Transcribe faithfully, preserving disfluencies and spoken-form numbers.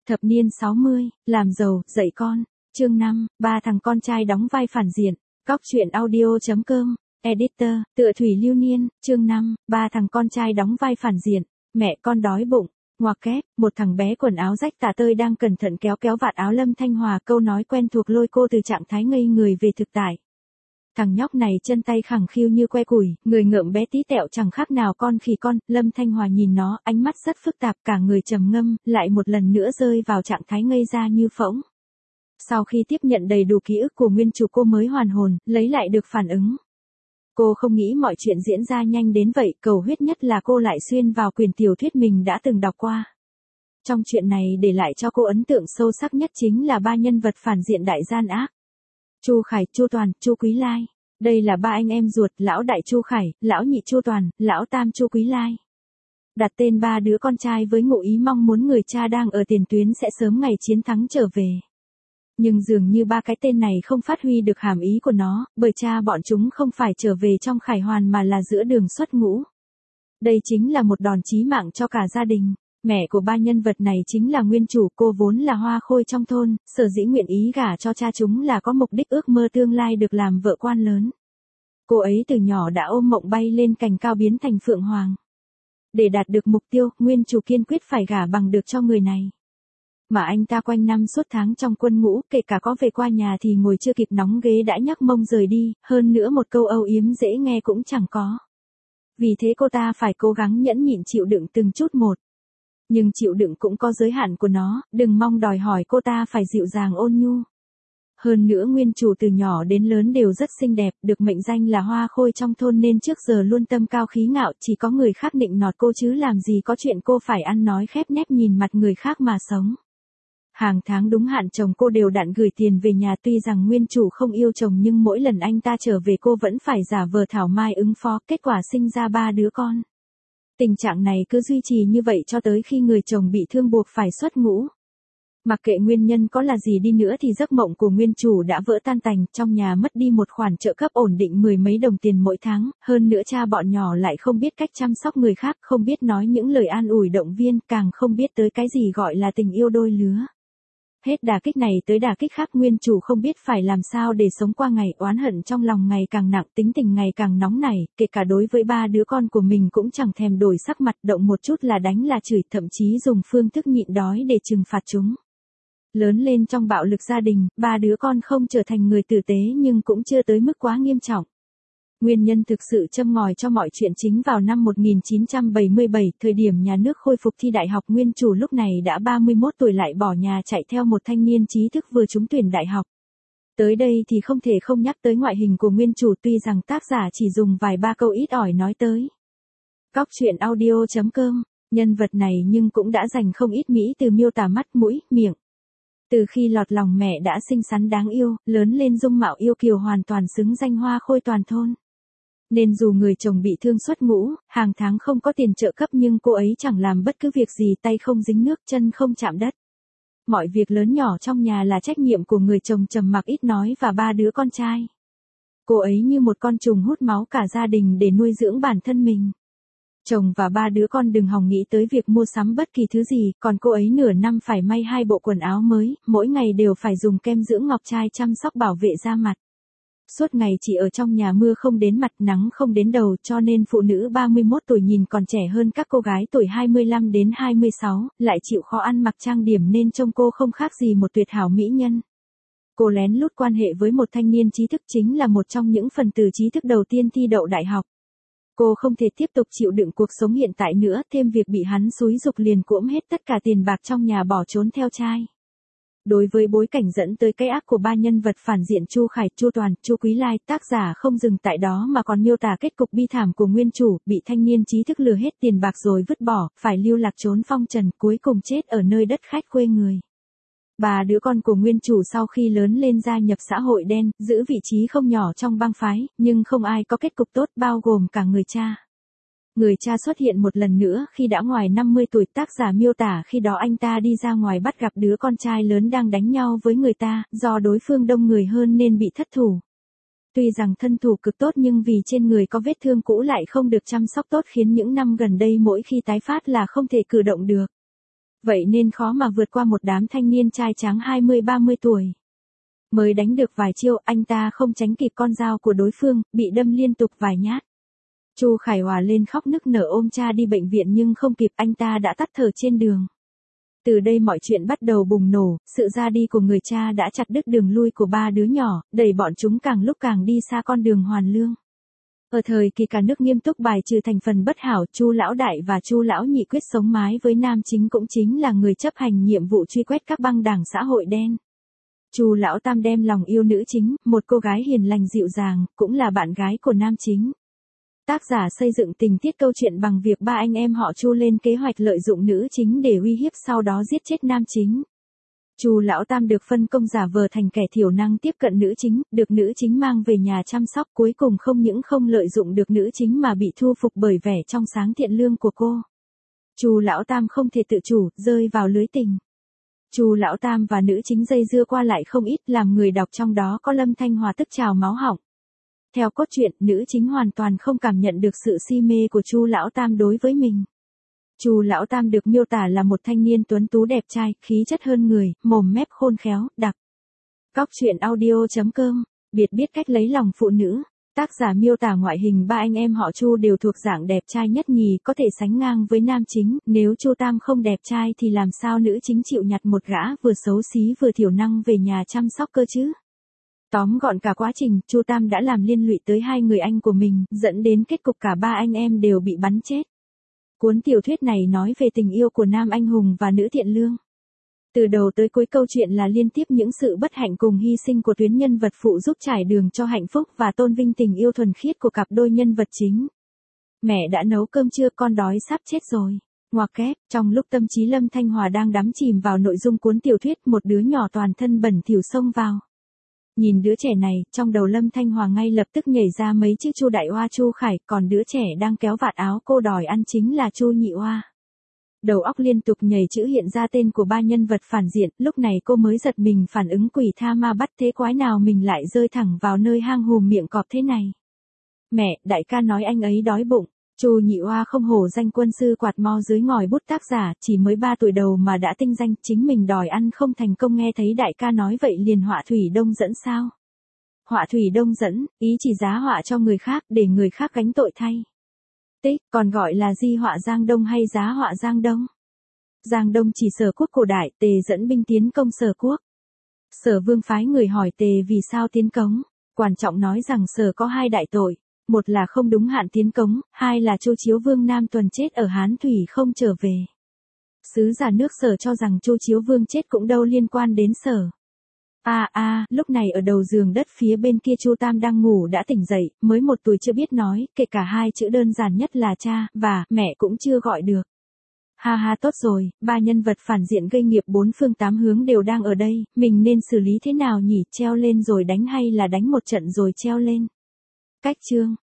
Thập niên sáu mươi, làm giàu, dạy con. Chương năm, ba thằng con trai đóng vai phản diện. Cóc truyện audio chấm com, editor, tựa Thủy Lưu Niên. Chương năm, ba thằng con trai đóng vai phản diện. Mẹ con đói bụng. Ngoặc kép, một thằng bé quần áo rách tả tơi đang cẩn thận kéo kéo vạt áo Lâm Thanh Hòa, câu nói quen thuộc lôi cô từ trạng thái ngây người về thực tại. Thằng nhóc này chân tay khẳng khiu như que củi, người ngợm bé tí tẹo chẳng khác nào con khỉ con. Lâm Thanh Hòa nhìn nó, ánh mắt rất phức tạp, cả người trầm ngâm, lại một lần nữa rơi vào trạng thái ngây ra như phỗng. Sau khi tiếp nhận đầy đủ ký ức của nguyên chủ, cô mới hoàn hồn, lấy lại được phản ứng. Cô không nghĩ mọi chuyện diễn ra nhanh đến vậy, cầu huyết nhất là cô lại xuyên vào quyển tiểu thuyết mình đã từng đọc qua. Trong chuyện này để lại cho cô ấn tượng sâu sắc nhất chính là ba nhân vật phản diện đại gian ác. Chu Khải, Chu Toàn, Chu Quý Lai. Đây là ba anh em ruột, lão đại Chu Khải, lão nhị Chu Toàn, lão tam Chu Quý Lai. Đặt tên ba đứa con trai với ngụ ý mong muốn người cha đang ở tiền tuyến sẽ sớm ngày chiến thắng trở về. Nhưng dường như ba cái tên này không phát huy được hàm ý của nó, bởi cha bọn chúng không phải trở về trong khải hoàn mà là giữa đường xuất ngũ. Đây chính là một đòn chí mạng cho cả gia đình. Mẹ của ba nhân vật này chính là nguyên chủ, cô vốn là hoa khôi trong thôn, sở dĩ nguyện ý gả cho cha chúng là có mục đích ước mơ tương lai được làm vợ quan lớn. Cô ấy từ nhỏ đã ôm mộng bay lên cành cao biến thành phượng hoàng. Để đạt được mục tiêu, nguyên chủ kiên quyết phải gả bằng được cho người này. Mà anh ta quanh năm suốt tháng trong quân ngũ, kể cả có về qua nhà thì ngồi chưa kịp nóng ghế đã nhấc mông rời đi, hơn nữa một câu âu yếm dễ nghe cũng chẳng có. Vì thế cô ta phải cố gắng nhẫn nhịn chịu đựng từng chút một. Nhưng chịu đựng cũng có giới hạn của nó, đừng mong đòi hỏi cô ta phải dịu dàng ôn nhu. Hơn nữa nguyên chủ từ nhỏ đến lớn đều rất xinh đẹp, được mệnh danh là hoa khôi trong thôn nên trước giờ luôn tâm cao khí ngạo, chỉ có người khác nịnh nọt cô chứ làm gì có chuyện cô phải ăn nói khép nép nhìn mặt người khác mà sống. Hàng tháng đúng hạn chồng cô đều đặn gửi tiền về nhà, tuy rằng nguyên chủ không yêu chồng nhưng mỗi lần anh ta trở về cô vẫn phải giả vờ thảo mai ứng phó, kết quả sinh ra ba đứa con. Tình trạng này cứ duy trì như vậy cho tới khi người chồng bị thương buộc phải xuất ngũ. Mặc kệ nguyên nhân có là gì đi nữa thì giấc mộng của nguyên chủ đã vỡ tan tành, trong nhà mất đi một khoản trợ cấp ổn định mười mấy đồng tiền mỗi tháng, hơn nữa cha bọn nhỏ lại không biết cách chăm sóc người khác, không biết nói những lời an ủi động viên, càng không biết tới cái gì gọi là tình yêu đôi lứa. Hết đả kích này tới đả kích khác, nguyên chủ không biết phải làm sao để sống qua ngày, oán hận trong lòng ngày càng nặng, tính tình ngày càng nóng nảy, kể cả đối với ba đứa con của mình cũng chẳng thèm đổi sắc mặt, động một chút là đánh là chửi, thậm chí dùng phương thức nhịn đói để trừng phạt chúng. Lớn lên trong bạo lực gia đình, ba đứa con không trở thành người tử tế nhưng cũng chưa tới mức quá nghiêm trọng. Nguyên nhân thực sự châm ngòi cho mọi chuyện chính vào năm một nghìn chín trăm bảy mươi bảy, thời điểm nhà nước khôi phục thi đại học, nguyên chủ lúc này đã ba mươi mốt tuổi lại bỏ nhà chạy theo một thanh niên trí thức vừa trúng tuyển đại học. Tới đây thì không thể không nhắc tới ngoại hình của nguyên chủ, tuy rằng tác giả chỉ dùng vài ba câu ít ỏi nói tới. Cóc truyện audio chấm com, nhân vật này nhưng cũng đã dành không ít mỹ từ miêu tả mắt, mũi, miệng. Từ khi lọt lòng mẹ đã xinh xắn đáng yêu, lớn lên dung mạo yêu kiều hoàn toàn xứng danh hoa khôi toàn thôn. Nên dù người chồng bị thương xuất ngũ, hàng tháng không có tiền trợ cấp nhưng cô ấy chẳng làm bất cứ việc gì, tay không dính nước, chân không chạm đất. Mọi việc lớn nhỏ trong nhà là trách nhiệm của người chồng trầm mặc ít nói và ba đứa con trai. Cô ấy như một con trùng hút máu cả gia đình để nuôi dưỡng bản thân mình. Chồng và ba đứa con đừng hòng nghĩ tới việc mua sắm bất kỳ thứ gì, còn cô ấy nửa năm phải may hai bộ quần áo mới, mỗi ngày đều phải dùng kem dưỡng ngọc trai chăm sóc bảo vệ da mặt. Suốt ngày chỉ ở trong nhà, mưa không đến mặt, nắng không đến đầu, cho nên phụ nữ ba mươi mốt tuổi nhìn còn trẻ hơn các cô gái tuổi hai mươi lăm đến hai mươi sáu, lại chịu khó ăn mặc trang điểm nên trông cô không khác gì một tuyệt hảo mỹ nhân. Cô lén lút quan hệ với một thanh niên trí thức, chính là một trong những phần tử trí thức đầu tiên thi đậu đại học. Cô không thể tiếp tục chịu đựng cuộc sống hiện tại nữa, thêm việc bị hắn xúi giục liền cuỗm hết tất cả tiền bạc trong nhà bỏ trốn theo trai. Đối với bối cảnh dẫn tới cái ác của ba nhân vật phản diện Chu Khải, Chu Toàn, Chu Quý Lai, tác giả không dừng tại đó mà còn miêu tả kết cục bi thảm của nguyên chủ, bị thanh niên trí thức lừa hết tiền bạc rồi vứt bỏ, phải lưu lạc trốn phong trần, cuối cùng chết ở nơi đất khách quê người. Ba đứa con của nguyên chủ sau khi lớn lên gia nhập xã hội đen, giữ vị trí không nhỏ trong bang phái, nhưng không ai có kết cục tốt, bao gồm cả người cha. Người cha xuất hiện một lần nữa khi đã ngoài năm mươi tuổi, tác giả miêu tả khi đó anh ta đi ra ngoài bắt gặp đứa con trai lớn đang đánh nhau với người ta, do đối phương đông người hơn nên bị thất thủ. Tuy rằng thân thủ cực tốt nhưng vì trên người có vết thương cũ lại không được chăm sóc tốt khiến những năm gần đây mỗi khi tái phát là không thể cử động được. Vậy nên khó mà vượt qua một đám thanh niên trai tráng hai mươi ba mươi tuổi. Mới đánh được vài chiêu, anh ta không tránh kịp con dao của đối phương, bị đâm liên tục vài nhát. Chu Khải Hòa lên khóc nức nở ôm cha đi bệnh viện nhưng không kịp, anh ta đã tắt thở trên đường. Từ đây mọi chuyện bắt đầu bùng nổ, sự ra đi của người cha đã chặt đứt đường lui của ba đứa nhỏ, đẩy bọn chúng càng lúc càng đi xa con đường hoàn lương. Ở thời kỳ cả nước nghiêm túc bài trừ thành phần bất hảo, Chu Lão Đại và Chu Lão Nhị quyết sống mái với nam chính cũng chính là người chấp hành nhiệm vụ truy quét các băng đảng xã hội đen. Chu Lão Tam đem lòng yêu nữ chính, một cô gái hiền lành dịu dàng, cũng là bạn gái của nam chính. Tác giả xây dựng tình tiết câu chuyện bằng việc ba anh em họ Chu lên kế hoạch lợi dụng nữ chính để uy hiếp sau đó giết chết nam chính. Chu Lão Tam được phân công giả vờ thành kẻ thiểu năng tiếp cận nữ chính, được nữ chính mang về nhà chăm sóc, cuối cùng không những không lợi dụng được nữ chính mà bị thu phục bởi vẻ trong sáng thiện lương của cô. Chu Lão Tam không thể tự chủ, rơi vào lưới tình. Chu Lão Tam và nữ chính dây dưa qua lại không ít, làm người đọc trong đó có Lâm Thanh Hòa tức trào máu họng. Theo cốt truyện, nữ chính hoàn toàn không cảm nhận được sự si mê của Chu Lão Tam đối với mình. Chu Lão Tam được miêu tả là một thanh niên tuấn tú đẹp trai, khí chất hơn người, mồm mép khôn khéo, đặc. Cóc truyện audio chấm com, biệt biết cách lấy lòng phụ nữ. Tác giả miêu tả ngoại hình ba anh em họ Chu đều thuộc dạng đẹp trai nhất nhì, có thể sánh ngang với nam chính, nếu Chu Tam không đẹp trai thì làm sao nữ chính chịu nhặt một gã vừa xấu xí vừa thiểu năng về nhà chăm sóc cơ chứ? Tóm gọn cả quá trình, Chu Tam đã làm liên lụy tới hai người anh của mình, dẫn đến kết cục cả ba anh em đều bị bắn chết. Cuốn tiểu thuyết này nói về tình yêu của nam anh hùng và nữ thiện lương. Từ đầu tới cuối câu chuyện là liên tiếp những sự bất hạnh cùng hy sinh của tuyến nhân vật phụ giúp trải đường cho hạnh phúc và tôn vinh tình yêu thuần khiết của cặp đôi nhân vật chính. Mẹ đã nấu cơm chưa, con đói sắp chết rồi. Ngoặc kép, trong lúc tâm trí Lâm Thanh Hòa đang đắm chìm vào nội dung cuốn tiểu thuyết, một đứa nhỏ toàn thân bẩn thỉu xông vào. Nhìn đứa trẻ này, trong đầu Lâm Thanh Hòa ngay lập tức nhảy ra mấy chữ Chu Đại Oa Chu Khải, còn đứa trẻ đang kéo vạt áo cô đòi ăn chính là Chu Nhị Oa. Đầu óc liên tục nhảy chữ hiện ra tên của ba nhân vật phản diện, lúc này cô mới giật mình phản ứng quỷ tha ma bắt thế quái nào mình lại rơi thẳng vào nơi hang hùm miệng cọp thế này. Mẹ, đại ca nói anh ấy đói bụng. Chu Nhị Oa không hổ danh quân sư quạt mo dưới ngòi bút tác giả, chỉ mới ba tuổi đầu mà đã tinh danh, chính mình đòi ăn không thành công, nghe thấy đại ca nói vậy liền họa thủy đông dẫn sao? Họa thủy đông dẫn, ý chỉ giá họa cho người khác để người khác gánh tội thay. Tích, còn gọi là di họa Giang Đông hay giá họa Giang Đông? Giang Đông chỉ Sở quốc cổ đại, Tề dẫn binh tiến công Sở quốc. Sở Vương phái người hỏi Tề vì sao tiến cống, quan trọng nói rằng Sở có hai đại tội. Một là không đúng hạn tiến cống, hai là Chu Chiếu Vương Nam Tuần chết ở Hán Thủy không trở về. Sứ giả nước Sở cho rằng Chu Chiếu Vương chết cũng đâu liên quan đến Sở. A a, à, lúc này ở đầu giường đất phía bên kia Chu Tam đang ngủ đã tỉnh dậy, mới một tuổi chưa biết nói, kể cả hai chữ đơn giản nhất là cha và mẹ cũng chưa gọi được. Ha ha, tốt rồi, ba nhân vật phản diện gây nghiệp bốn phương tám hướng đều đang ở đây, mình nên xử lý thế nào nhỉ, treo lên rồi đánh hay là đánh một trận rồi treo lên? Cách chương